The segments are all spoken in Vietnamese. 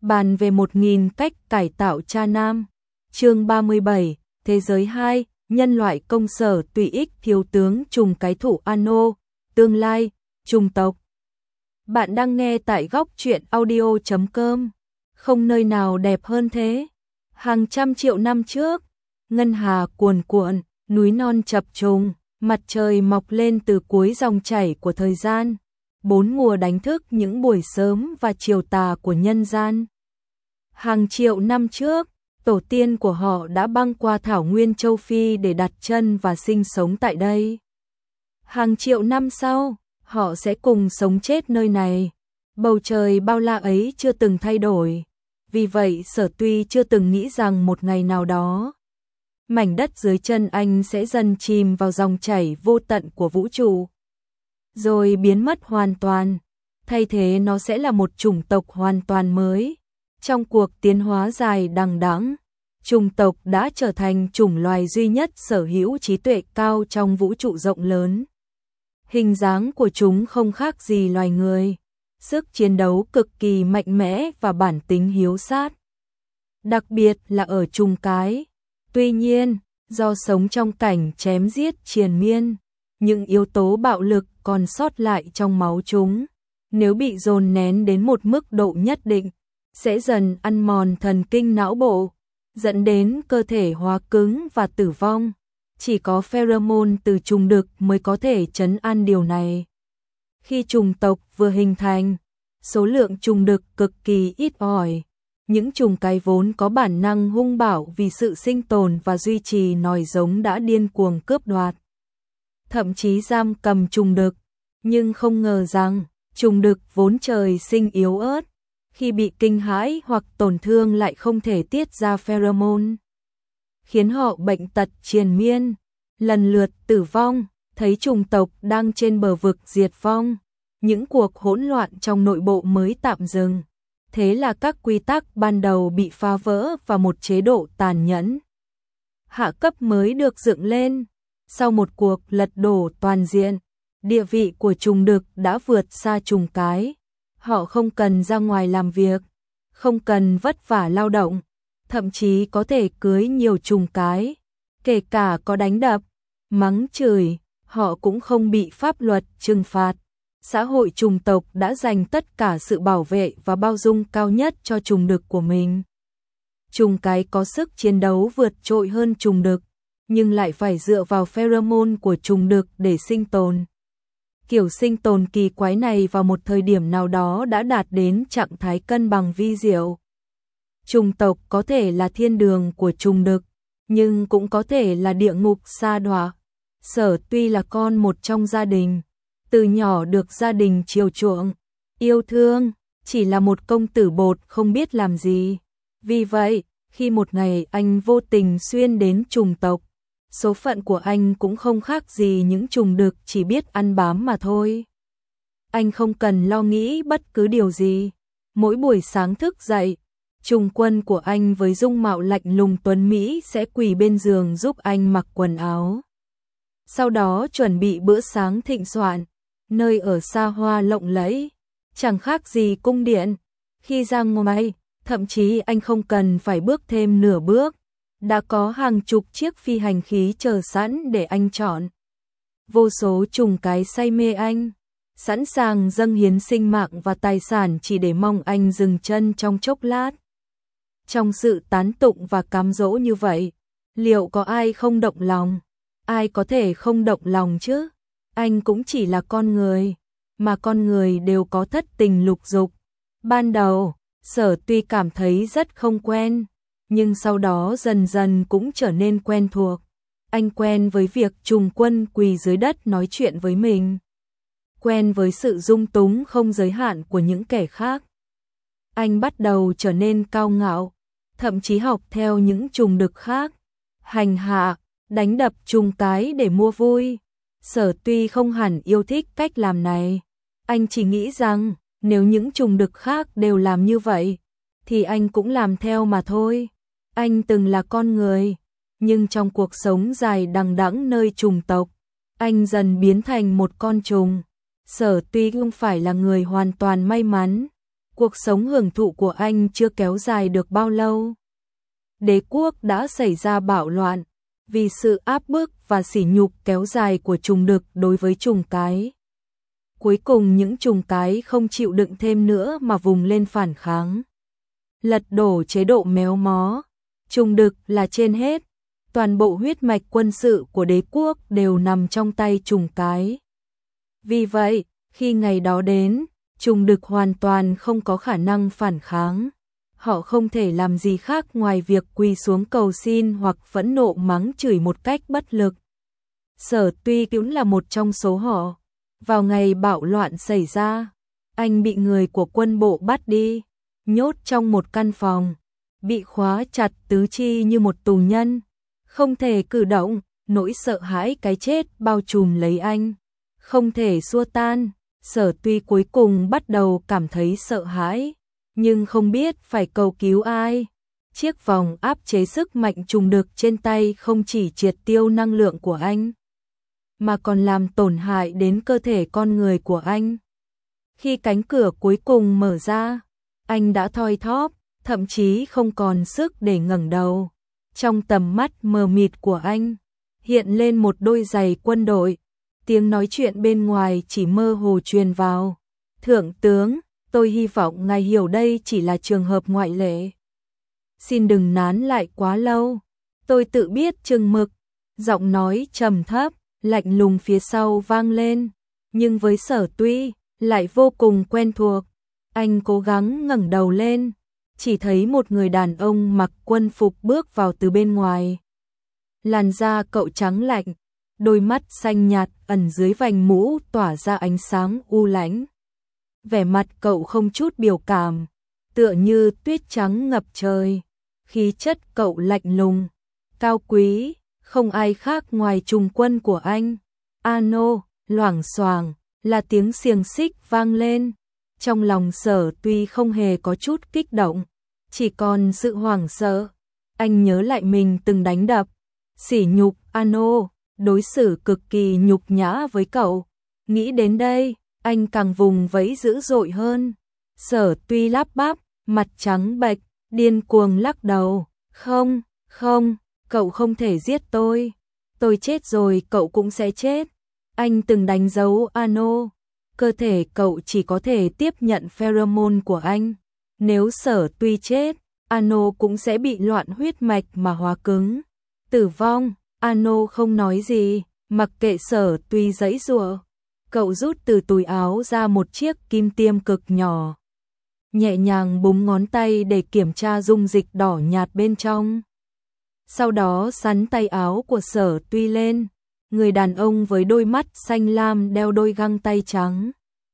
bàn về 1000 cách cải tạo cha nam. Chương 37, Thế giới 2, nhân loại công sở tùy ích thiếu tướng trùng cái thủ Ano, tương lai, trùng tộc. Bạn đang nghe tại góc truyện audio.com. Không nơi nào đẹp hơn thế. Hàng trăm triệu năm trước, ngân hà cuồn cuộn, núi non chập trùng, mặt trời mọc lên từ cuối dòng chảy của thời gian. 4 mùa đánh thức những buổi sớm và chiều tà của nhân gian. Hàng triệu năm trước, tổ tiên của họ đã băng qua thảo nguyên châu Phi để đặt chân và sinh sống tại đây. Hàng triệu năm sau, họ sẽ cùng sống chết nơi này. Bầu trời bao la ấy chưa từng thay đổi. Vì vậy Sở Tuy chưa từng nghĩ rằng một ngày nào đó, mảnh đất dưới chân anh sẽ dần chìm vào dòng chảy vô tận của vũ trụ, rồi biến mất hoàn toàn. Thay thế nó sẽ là một chủng tộc hoàn toàn mới. Trong cuộc tiến hóa dài đằng đẵng, chủng tộc đã trở thành chủng loài duy nhất sở hữu trí tuệ cao trong vũ trụ rộng lớn. Hình dáng của chúng không khác gì loài người, sức chiến đấu cực kỳ mạnh mẽ và bản tính hiếu sát. Đặc biệt là ở trùng cái. Tuy nhiên, do sống trong cảnh chém giết triền miên, những yếu tố bạo lực còn sót lại trong máu chúng, nếu bị dồn nén đến một mức độ nhất định, sẽ dần ăn mòn thần kinh não bộ, dẫn đến cơ thể hóa cứng và tử vong. Chỉ có pheromone từ trùng đực mới có thể trấn an điều này. Khi trùng tộc vừa hình thành, số lượng trùng đực cực kỳ ít ỏi. Những trùng cái vốn có bản năng hung bạo vì sự sinh tồn và duy trì nòi giống đã điên cuồng cướp đoạt, thậm chí giam cầm trùng đực. Nhưng không ngờ rằng, trùng đực vốn trời sinh yếu ớt, khi bị kinh hãi hoặc tổn thương lại không thể tiết ra pheromone, khiến họ bệnh tật triền miên, lần lượt tử vong. Thấy chủng tộc đang trên bờ vực diệt vong, những cuộc hỗn loạn trong nội bộ mới tạm dừng. Thế là các quy tắc ban đầu bị phá vỡ và một chế độ tàn nhẫn hạ cấp mới được dựng lên. Sau một cuộc lật đổ toàn diện, địa vị của trùng đực đã vượt xa trùng cái. Họ không cần ra ngoài làm việc, không cần vất vả lao động, thậm chí có thể cưới nhiều trùng cái, kể cả có đánh đập, mắng chửi, họ cũng không bị pháp luật trừng phạt. Xã hội trùng tộc đã dành tất cả sự bảo vệ và bao dung cao nhất cho trùng đực của mình. Trùng cái có sức chiến đấu vượt trội hơn trùng đực, nhưng lại phải dựa vào pheromone của trùng đực để sinh tồn. Kiểu sinh tồn kỳ quái này vào một thời điểm nào đó đã đạt đến trạng thái cân bằng vi diệu. Trùng tộc có thể là thiên đường của trùng đực, nhưng cũng có thể là địa ngục sa đọa. Sở Tuy là con một trong gia đình, từ nhỏ được gia đình chiều chuộng, yêu thương, chỉ là một công tử bột không biết làm gì. Vì vậy, khi một ngày anh vô tình xuyên đến trùng tộc, số phận của anh cũng không khác gì những trùng đực chỉ biết ăn bám mà thôi. Anh không cần lo nghĩ bất cứ điều gì. Mỗi buổi sáng thức dậy, trùng quân của anh với dung mạo lạnh lùng tuấn Mỹ sẽ quỳ bên giường giúp anh mặc quần áo. Sau đó chuẩn bị bữa sáng thịnh soạn, nơi ở xa hoa lộng lẫy, chẳng khác gì cung điện. Khi ra ngoài, thậm chí anh không cần phải bước thêm nửa bước, đã có hàng chục chiếc phi hành khí chờ sẵn để anh chọn. Vô số trùng cái say mê anh, sẵn sàng dâng hiến sinh mạng và tài sản chỉ để mong anh dừng chân trong chốc lát. Trong sự tán tụng và cám dỗ như vậy, liệu có ai không động lòng? Ai có thể không động lòng chứ? Anh cũng chỉ là con người, mà con người đều có thất tình lục dục. Ban đầu, Sở Tuy cảm thấy rất không quen, nhưng sau đó dần dần cũng trở nên quen thuộc. Anh quen với việc trùng quân quỳ dưới đất nói chuyện với mình, quen với sự dung túng không giới hạn của những kẻ khác. Anh bắt đầu trở nên cao ngạo, thậm chí học theo những trùng đực khác, hành hạ, đánh đập trùng cái để mua vui. Sở Tuy không hẳn yêu thích cách làm này. Anh chỉ nghĩ rằng nếu những trùng đực khác đều làm như vậy, thì anh cũng làm theo mà thôi. Anh từng là con người, nhưng trong cuộc sống dài đằng đẵng nơi trùng tộc, anh dần biến thành một con trùng. Sở Tuy không phải là người hoàn toàn may mắn, Cuộc sống hưởng thụ của anh chưa kéo dài được bao lâu. Đế quốc đã xảy ra bạo loạn, vì sự áp bức và sỉ nhục kéo dài của trùng đực đối với trùng cái. Cuối cùng những trùng cái không chịu đựng thêm nữa mà vùng lên phản kháng. Lật đổ chế độ méo mó, trùng đực là trên hết, toàn bộ huyết mạch quân sự của đế quốc đều nằm trong tay trùng cái. Vì vậy, khi ngày đó đến, trùng đực hoàn toàn không có khả năng phản kháng. Họ không thể làm gì khác ngoài việc quỳ xuống cầu xin hoặc phẫn nộ mắng chửi một cách bất lực. Sở Tuy cũng là một trong số họ. Vào ngày bạo loạn xảy ra, anh bị người của quân bộ bắt đi, nhốt trong một căn phòng, bị khóa chặt tứ chi như một tù nhân, không thể cử động, nỗi sợ hãi cái chết bao trùm lấy anh, không thể xua tan. Sở Tuy cuối cùng bắt đầu cảm thấy sợ hãi, nhưng không biết phải cầu cứu ai. Chiếc vòng áp chế sức mạnh trùng đực trên tay không chỉ triệt tiêu năng lượng của anh, mà còn làm tổn hại đến cơ thể con người của anh. Khi cánh cửa cuối cùng mở ra, anh đã thoi thóp, thậm chí không còn sức để ngẩng đầu. Trong tầm mắt mờ mịt của anh, hiện lên một đôi giày quân đội. Tiếng nói chuyện bên ngoài chỉ mơ hồ truyền vào. Thượng tướng, tôi hy vọng ngài hiểu đây chỉ là trường hợp ngoại lệ. Xin đừng nán lại quá lâu. Tôi tự biết chừng mực. Giọng nói trầm thấp, lạnh lùng phía sau vang lên. Nhưng với Sở Tuy, lại vô cùng quen thuộc. Anh cố gắng ngẩng đầu lên. Chỉ thấy một người đàn ông mặc quân phục bước vào từ bên ngoài. Làn da cậu trắng lạnh, đôi mắt xanh nhạt ẩn dưới vành mũ tỏa ra ánh sáng u lãnh. Vẻ mặt cậu không chút biểu cảm, tựa như tuyết trắng ngập trời. Khí chất cậu lạnh lùng, cao quý, không ai khác ngoài trùng quân của anh. Ano, loảng xoảng, là tiếng xiềng xích vang lên. Trong lòng Sở Tuy không hề có chút kích động, chỉ còn sự hoảng sợ. Anh nhớ lại mình từng đánh đập, sỉ nhục Ano, đối xử cực kỳ nhục nhã với cậu. Nghĩ đến đây, anh càng vùng vẫy dữ dội hơn. Sở Tuy lắp bắp, mặt trắng bệch, điên cuồng lắc đầu. Không, không, cậu không thể giết tôi. Tôi chết rồi cậu cũng sẽ chết. Anh từng đánh dấu Ano. Cơ thể cậu chỉ có thể tiếp nhận pheromone của anh. Nếu Sở Tuy chết, Ano cũng sẽ bị loạn huyết mạch mà hóa cứng. Tử vong. Ano không nói gì, mặc kệ Sở Tuy giãy giụa. Cậu rút từ túi áo ra một chiếc kim tiêm cực nhỏ, nhẹ nhàng búng ngón tay để kiểm tra dung dịch đỏ nhạt bên trong. Sau đó xắn tay áo của Sở Tuy lên. Người đàn ông với đôi mắt xanh lam đeo đôi găng tay trắng.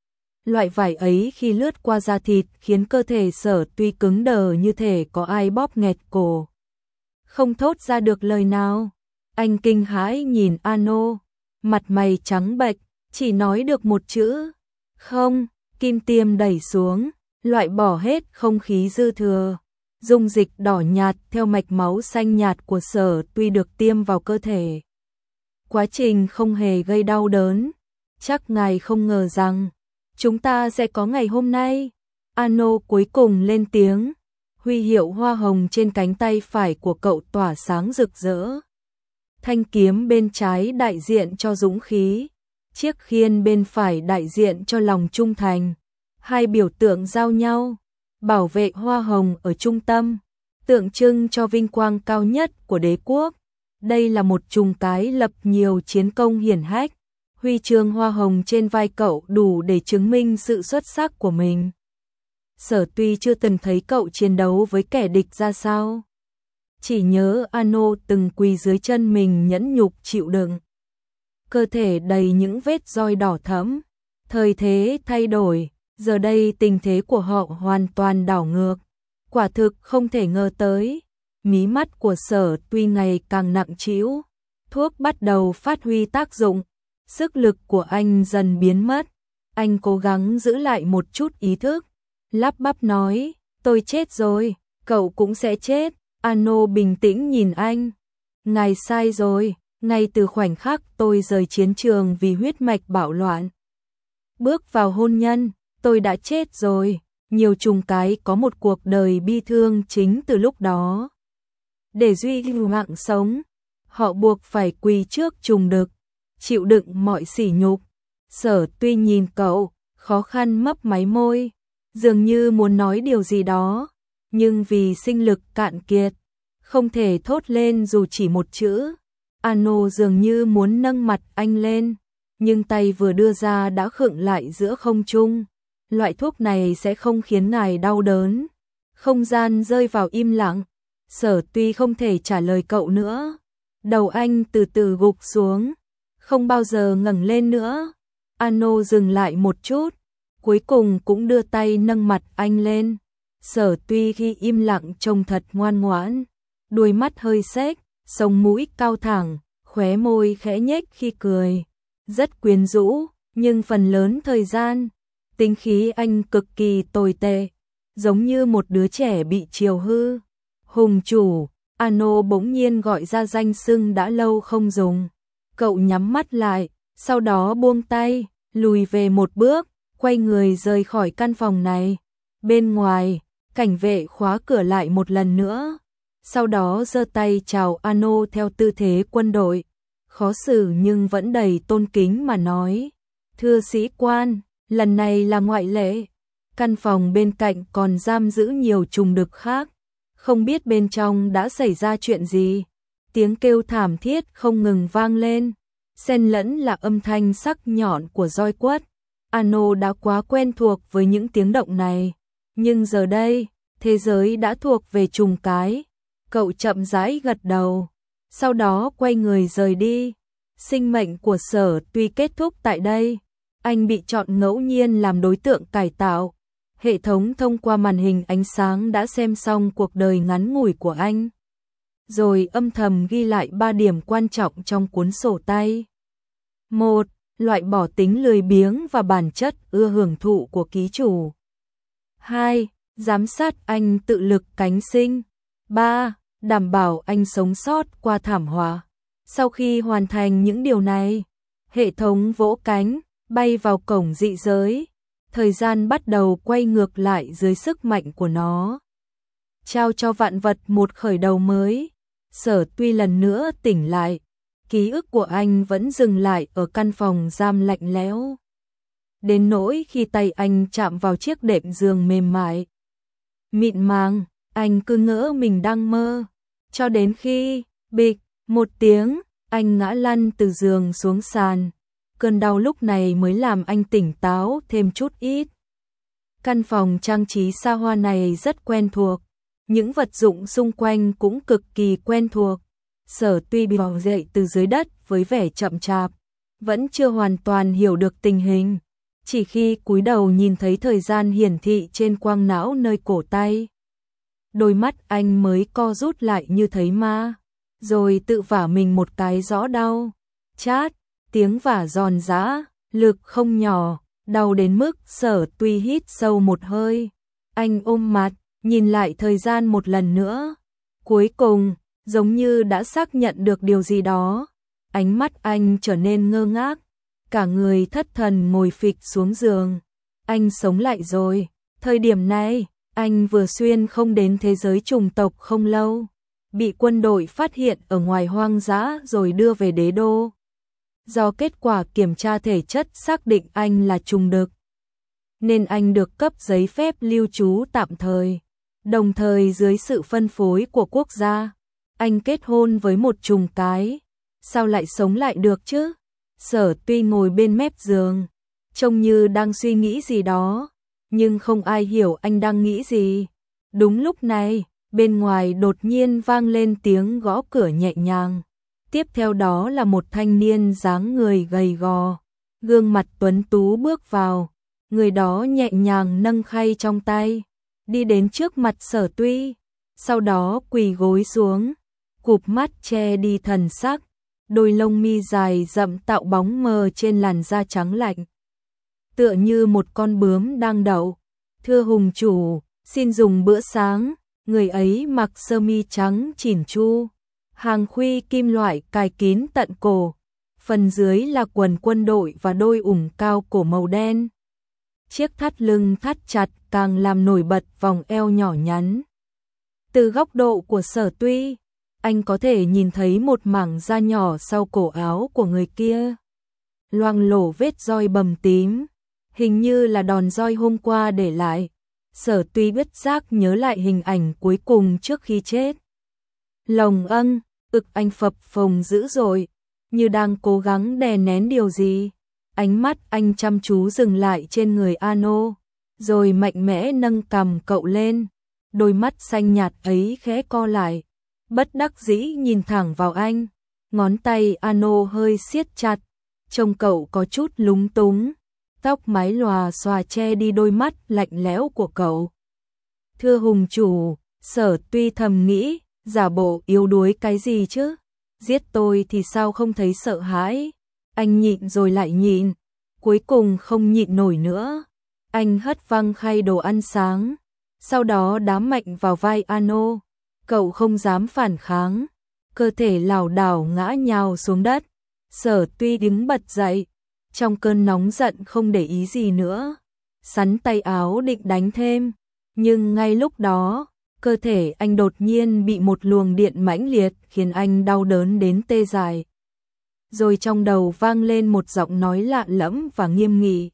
Loại vải ấy khi lướt qua da thịt khiến cơ thể Sở Tuy cứng đờ như thể có ai bóp nghẹt cổ. Không thốt ra được lời nào. Anh kinh hãi nhìn Ano, mặt mày trắng bệch, chỉ nói được một chữ. Không, kim tiêm đẩy xuống, loại bỏ hết không khí dư thừa. Dung dịch đỏ nhạt theo mạch máu xanh nhạt của Sở Tuy được tiêm vào cơ thể. Quá trình không hề gây đau đớn. Chắc ngài không ngờ rằng chúng ta sẽ có ngày hôm nay. Ano cuối cùng lên tiếng. Huy hiệu hoa hồng trên cánh tay phải của cậu tỏa sáng rực rỡ. Thanh kiếm bên trái đại diện cho dũng khí, chiếc khiên bên phải đại diện cho lòng trung thành. Hai biểu tượng giao nhau, bảo vệ hoa hồng ở trung tâm, tượng trưng cho vinh quang cao nhất của đế quốc. Đây là một trùng cái lập nhiều chiến công hiển hách. Huy chương hoa hồng trên vai cậu đủ để chứng minh sự xuất sắc của mình. Sở Tuy chưa từng thấy cậu chiến đấu với kẻ địch ra sao. Chỉ nhớ Ano từng quỳ dưới chân mình nhẫn nhục chịu đựng. Cơ thể đầy những vết roi đỏ thẫm. Thời thế thay đổi, giờ đây tình thế của họ hoàn toàn đảo ngược. Quả thực không thể ngờ tới. Mí mắt của Sở Tuy ngày càng nặng trĩu. Thuốc bắt đầu phát huy tác dụng. Sức lực của anh dần biến mất. Anh cố gắng giữ lại một chút ý thức. Lắp bắp nói, tôi chết rồi, cậu cũng sẽ chết. Ano bình tĩnh nhìn anh. Ngài sai rồi, ngay từ khoảnh khắc tôi rời chiến trường vì huyết mạch bạo loạn. Bước vào hôn nhân, tôi đã chết rồi. Nhiều trùng cái có một cuộc đời bi thương chính từ lúc đó. Để duy trì mạng sống, họ buộc phải quỳ trước trùng đực, chịu đựng mọi sỉ nhục. Sở Tuy nhìn cậu, khó khăn mấp máy môi, dường như muốn nói điều gì đó, nhưng vì sinh lực cạn kiệt, không thể thốt lên dù chỉ một chữ. Ano dường như muốn nâng mặt anh lên, nhưng tay vừa đưa ra đã khựng lại giữa không trung. Loại thuốc này sẽ không khiến ngài đau đớn. Không gian rơi vào im lặng. Sở Tuy không thể trả lời cậu nữa. Đầu anh từ từ gục xuống, không bao giờ ngẩng lên nữa. Ano dừng lại một chút, cuối cùng cũng đưa tay nâng mặt anh lên. Sở Tuy khi im lặng trông thật ngoan ngoãn, đuôi mắt hơi xếch, sống mũi cao thẳng, khóe môi khẽ nhếch khi cười, rất quyến rũ, nhưng phần lớn thời gian, tính khí anh cực kỳ tồi tệ, giống như một đứa trẻ bị chiều hư. Hùng chủ, Ano bỗng nhiên gọi ra danh xưng đã lâu không dùng. Cậu nhắm mắt lại, sau đó buông tay, lùi về một bước, quay người rời khỏi căn phòng này. Bên ngoài, cảnh vệ khóa cửa lại một lần nữa, sau đó giơ tay chào Ano theo tư thế quân đội, khó xử nhưng vẫn đầy tôn kính mà nói: "Thưa sĩ quan, lần này là ngoại lệ." Căn phòng bên cạnh còn giam giữ nhiều trùng đực khác, không biết bên trong đã xảy ra chuyện gì. Tiếng kêu thảm thiết không ngừng vang lên, xen lẫn là âm thanh sắc nhọn của roi quất. Ano đã quá quen thuộc với những tiếng động này, nhưng giờ đây, thế giới đã thuộc về trùng cái. Cậu chậm rãi gật đầu, sau đó quay người rời đi. Sinh mệnh của Sở Tuy kết thúc tại đây. Anh bị chọn ngẫu nhiên làm đối tượng cải tạo. Hệ thống thông qua màn hình ánh sáng đã xem xong cuộc đời ngắn ngủi của anh, rồi âm thầm ghi lại 3 điểm quan trọng trong cuốn sổ tay. 1. Loại bỏ tính lười biếng và bản chất ưa hưởng thụ của ký chủ. 2. Giám sát anh tự lực cánh sinh. 3. Đảm bảo anh sống sót qua thảm họa. Sau khi hoàn thành những điều này, hệ thống vỗ cánh, bay vào cổng dị giới. Thời gian bắt đầu quay ngược lại dưới sức mạnh của nó, trao cho vạn vật một khởi đầu mới. Sở Tuy lần nữa tỉnh lại, ký ức của anh vẫn dừng lại ở căn phòng giam lạnh lẽo. Đến nỗi khi tay anh chạm vào chiếc đệm giường mềm mại, mịn màng, anh cứ ngỡ mình đang mơ. Cho đến khi, bịch, một tiếng, anh ngã lăn từ giường xuống sàn. Cơn đau lúc này mới làm anh tỉnh táo thêm chút ít. Căn phòng trang trí xa hoa này rất quen thuộc, những vật dụng xung quanh cũng cực kỳ quen thuộc. Sở Tuy bò dậy từ dưới đất với vẻ chậm chạp, vẫn chưa hoàn toàn hiểu được tình hình. Chỉ khi cúi đầu nhìn thấy thời gian hiển thị trên quang não nơi cổ tay, đôi mắt anh mới co rút lại như thấy ma, rồi tự vả mình một cái rõ đau. Chát, tiếng vả giòn giã, lực không nhỏ, đau đến mức Sở Tuy hít sâu một hơi. Anh ôm mặt, nhìn lại thời gian một lần nữa. Cuối cùng, giống như đã xác nhận được điều gì đó, ánh mắt anh trở nên ngơ ngác, cả người thất thần ngồi phịch xuống giường. Anh sống lại rồi. Thời điểm này, anh vừa xuyên không đến thế giới trùng tộc không lâu, bị quân đội phát hiện ở ngoài hoang dã rồi đưa về đế đô. Do kết quả kiểm tra thể chất xác định anh là trùng đực, nên anh được cấp giấy phép lưu trú tạm thời. Đồng thời dưới sự phân phối của quốc gia, anh kết hôn với một trùng cái. Sao lại sống lại được chứ? Sở Tuy ngồi bên mép giường, trông như đang suy nghĩ gì đó, nhưng không ai hiểu anh đang nghĩ gì. Đúng lúc này, bên ngoài đột nhiên vang lên tiếng gõ cửa nhẹ nhàng. Tiếp theo đó là một thanh niên dáng người gầy gò, gương mặt tuấn tú bước vào. Người đó nhẹ nhàng nâng khay trong tay, đi đến trước mặt Sở Tuy, sau đó quỳ gối xuống, cụp mắt che đi thần sắc, đôi lông mi dài rậm tạo bóng mờ trên làn da trắng lạnh, tựa như một con bướm đang đậu. "Thưa Hùng chủ, xin dùng bữa sáng." Người ấy mặc sơ mi trắng chỉn chu, hàng khuy kim loại cài kín tận cổ, phần dưới là quần quân đội và đôi ủng cao cổ màu đen. chiếc thắt lưng thắt chặt càng làm nổi bật vòng eo nhỏ nhắn. Từ góc độ của Sở Tuy, anh có thể nhìn thấy một mảng da nhỏ sau cổ áo của người kia. Loang lổ vết roi bầm tím, hình như là đòn roi hôm qua để lại. Sở Tuy bất giác nhớ lại hình ảnh cuối cùng trước khi chết. Lồng ực anh phập phồng dữ dội, như đang cố gắng đè nén điều gì. Ánh mắt anh chăm chú dừng lại trên người Ano, rồi mạnh mẽ nâng cằm cậu lên. Đôi mắt xanh nhạt ấy khẽ co lại, bất đắc dĩ nhìn thẳng vào anh. Ngón tay Ano hơi siết chặt, trông cậu có chút lúng túng. Tóc mái lòa xòa che đi đôi mắt lạnh lẽo của cậu. Thưa hùng chủ, Sở Tuy thầm nghĩ, giả bộ yếu đuối cái gì chứ? Giết tôi thì sao không thấy sợ hãi? Anh nhịn rồi lại nhịn, cuối cùng không nhịn nổi nữa. Anh hất văng khay đồ ăn sáng, sau đó đám mạnh vào vai Ano. Cậu không dám phản kháng, cơ thể lảo đảo ngã nhào xuống đất. Sở Tuy đứng bật dậy, trong cơn nóng giận không để ý gì nữa, sắn tay áo định đánh thêm, nhưng ngay lúc đó, cơ thể anh đột nhiên bị một luồng điện mãnh liệt khiến anh đau đớn đến tê dại. Rồi trong đầu vang lên một giọng nói lạ lẫm và nghiêm nghị.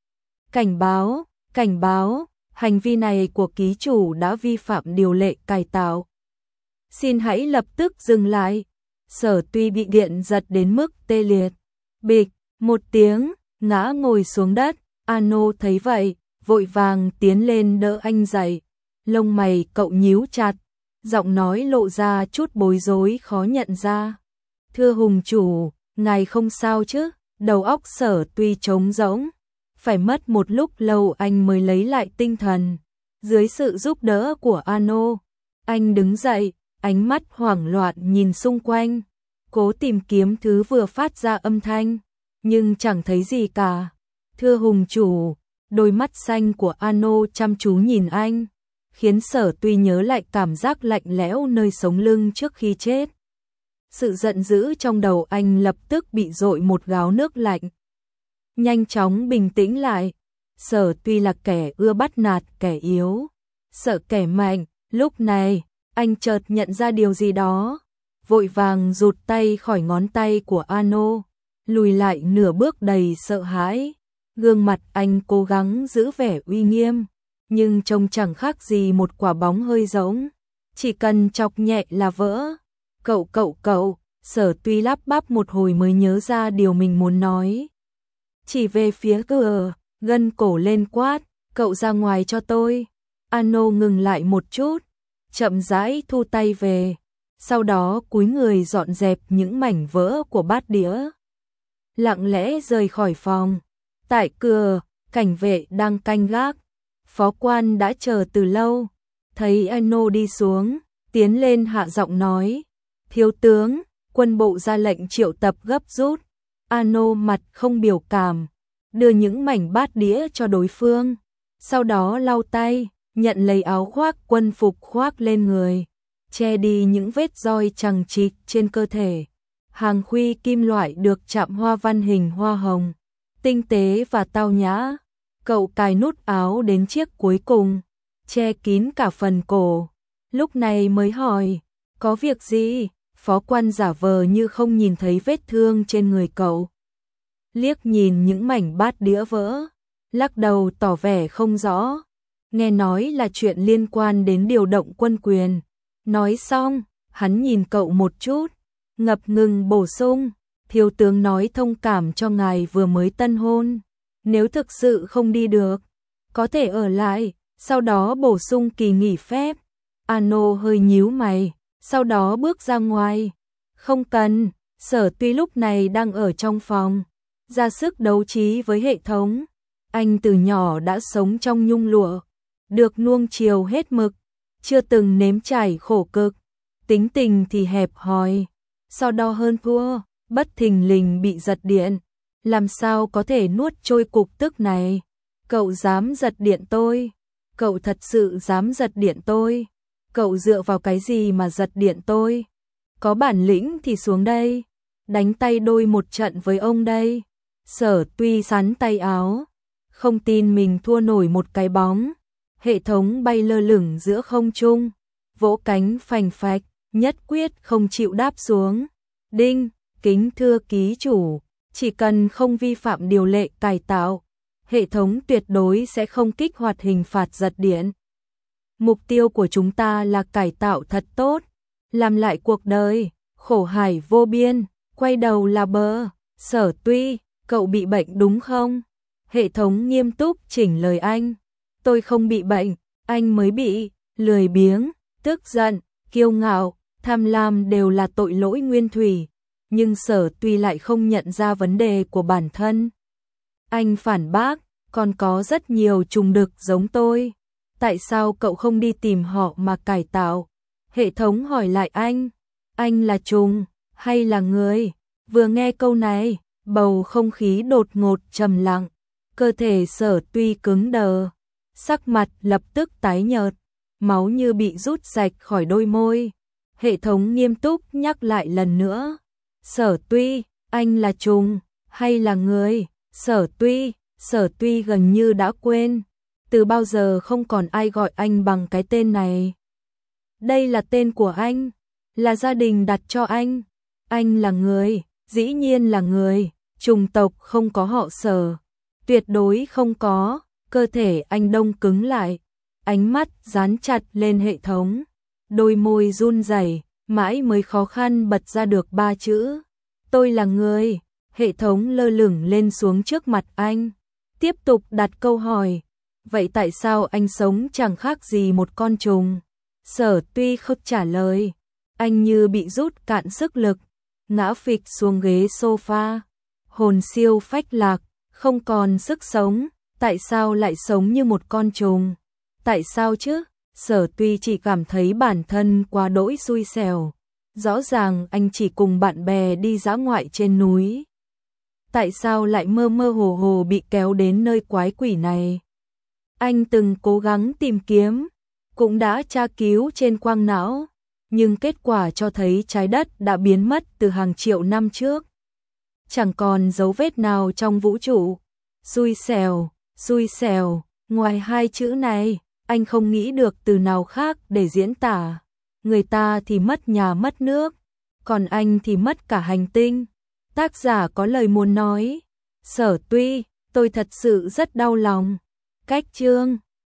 Cảnh báo, hành vi này của ký chủ đã vi phạm điều lệ cải tạo. Xin hãy lập tức dừng lại. Sở Tuy bị điện giật đến mức tê liệt. Bịch, một tiếng, ngã ngồi xuống đất. Ano thấy vậy, vội vàng tiến lên đỡ anh dậy. Lông mày cậu nhíu chặt, giọng nói lộ ra chút bối rối khó nhận ra. Thưa hùng chủ, ngài không sao chứ? Đầu óc Sở Tuy trống rỗng, phải mất một lúc lâu anh mới lấy lại tinh thần. Dưới sự giúp đỡ của Ano, anh đứng dậy, ánh mắt hoảng loạn nhìn xung quanh, cố tìm kiếm thứ vừa phát ra âm thanh, nhưng chẳng thấy gì cả. Thưa hùng chủ, đôi mắt xanh của Ano chăm chú nhìn anh, khiến Sở Tuy nhớ lại cảm giác lạnh lẽo nơi sống lưng trước khi chết. Sự giận dữ trong đầu anh lập tức bị dội một gáo nước lạnh. Nhanh chóng bình tĩnh lại, Sở Tuy là kẻ ưa bắt nạt kẻ yếu, sợ kẻ mạnh. Lúc này, anh chợt nhận ra điều gì đó, vội vàng rụt tay khỏi ngón tay của Ano, lùi lại nửa bước đầy sợ hãi. Gương mặt anh cố gắng giữ vẻ uy nghiêm, nhưng trông chẳng khác gì một quả bóng hơi rỗng, chỉ cần chọc nhẹ là vỡ. Cậu, Sở Tuy lắp bắp một hồi mới nhớ ra điều mình muốn nói. Chỉ về phía cửa, gân cổ lên quát, cậu ra ngoài cho tôi. Ano ngừng lại một chút, chậm rãi thu tay về, sau đó cúi người dọn dẹp những mảnh vỡ của bát đĩa. Lặng lẽ rời khỏi phòng. Tại cửa, cảnh vệ đang canh gác. Phó quan đã chờ từ lâu, thấy Ano đi xuống, tiến lên hạ giọng nói, thiếu tướng, quân bộ ra lệnh triệu tập gấp rút. Ano mặt không biểu cảm, đưa những mảnh bát đĩa cho đối phương, sau đó lau tay, nhận lấy áo khoác quân phục khoác lên người, che đi những vết roi chằng chịt trên cơ thể. Hàng khuy kim loại được chạm hoa văn hình hoa hồng, tinh tế và tao nhã. Cậu cài nút áo đến chiếc cuối cùng, che kín cả phần cổ. Lúc này mới hỏi, có việc gì? Phó quan giả vờ như không nhìn thấy vết thương trên người cậu. Liếc nhìn những mảnh bát đĩa vỡ, lắc đầu tỏ vẻ không rõ. Nghe nói là chuyện liên quan đến điều động quân quyền. Nói xong, hắn nhìn cậu một chút, ngập ngừng bổ sung, thiếu tướng nói thông cảm cho ngài vừa mới tân hôn. Nếu thực sự không đi được, có thể ở lại, sau đó bổ sung kỳ nghỉ phép. Ano hơi nhíu mày, sau đó bước ra ngoài. Không cần, Sở Tuy lúc này đang ở trong phòng, ra sức đấu trí với hệ thống. Anh từ nhỏ đã sống trong nhung lụa, được nuông chiều hết mực, chưa từng nếm trải khổ cực, tính tình thì hẹp hòi, so đo hơn thua, bất thình lình bị giật điện. Làm sao có thể nuốt trôi cục tức này? Cậu dám giật điện tôi? Cậu thật sự dám giật điện tôi? Cậu dựa vào cái gì mà giật điện tôi? Có bản lĩnh thì xuống đây, đánh tay đôi một trận với ông đây. Sở Tuy sắn tay áo, không tin mình thua nổi một cái bóng. Hệ thống bay lơ lửng giữa không trung, vỗ cánh phành phạch, nhất quyết không chịu đáp xuống. Đinh, kính thưa ký chủ, chỉ cần không vi phạm điều lệ cải tạo, hệ thống tuyệt đối sẽ không kích hoạt hình phạt giật điện. Mục tiêu của chúng ta là cải tạo thật tốt, làm lại cuộc đời, khổ hải vô biên, quay đầu là bờ. Sở Tuy, cậu bị bệnh đúng không? Hệ thống nghiêm túc chỉnh lời anh. Tôi không bị bệnh, anh mới bị. Lười biếng, tức giận, kiêu ngạo, tham lam đều là tội lỗi nguyên thủy, nhưng Sở Tuy lại không nhận ra vấn đề của bản thân. Anh phản bác, còn có rất nhiều trùng đực giống tôi. Tại sao cậu không đi tìm họ mà cải tạo? Hệ thống hỏi lại anh là trùng hay là người? Vừa nghe câu này, bầu không khí đột ngột trầm lặng, cơ thể Sở Tuy cứng đờ, sắc mặt lập tức tái nhợt, máu như bị rút sạch khỏi đôi môi. Hệ thống nghiêm túc nhắc lại lần nữa. Sở Tuy, anh là trùng hay là người? Sở Tuy gần như đã quên, từ bao giờ không còn ai gọi anh bằng cái tên này. Đây là tên của anh, là gia đình đặt cho anh. Anh là người, dĩ nhiên là người, trùng tộc không có họ Sở, tuyệt đối không có. Cơ thể anh đông cứng lại, ánh mắt dán chặt lên hệ thống, đôi môi run rẩy, mãi mới khó khăn bật ra được 3 chữ. Tôi là người. Hệ thống lơ lửng lên xuống trước mặt anh, tiếp tục đặt câu hỏi. Vậy tại sao anh sống chẳng khác gì một con trùng? Sở Tuy không trả lời, anh như bị rút cạn sức lực, ngã phịch xuống ghế sofa, hồn siêu phách lạc, không còn sức sống. Tại sao lại sống như một con trùng? Tại sao chứ? Sở Tuy chỉ cảm thấy bản thân quá đỗi xui xẻo. Rõ ràng anh chỉ cùng bạn bè đi dã ngoại trên núi. Tại sao lại mơ mơ hồ hồ bị kéo đến nơi quái quỷ này? Anh từng cố gắng tìm kiếm, cũng đã tra cứu trên quang não, nhưng kết quả cho thấy trái đất đã biến mất từ hàng triệu năm trước. Chẳng còn dấu vết nào trong vũ trụ. Xui xẻo, ngoài hai chữ này, anh không nghĩ được từ nào khác để diễn tả. Người ta thì mất nhà mất nước, còn anh thì mất cả hành tinh. Tác giả có lời muốn nói. Sở Tuy, tôi thật sự rất đau lòng. Cách chương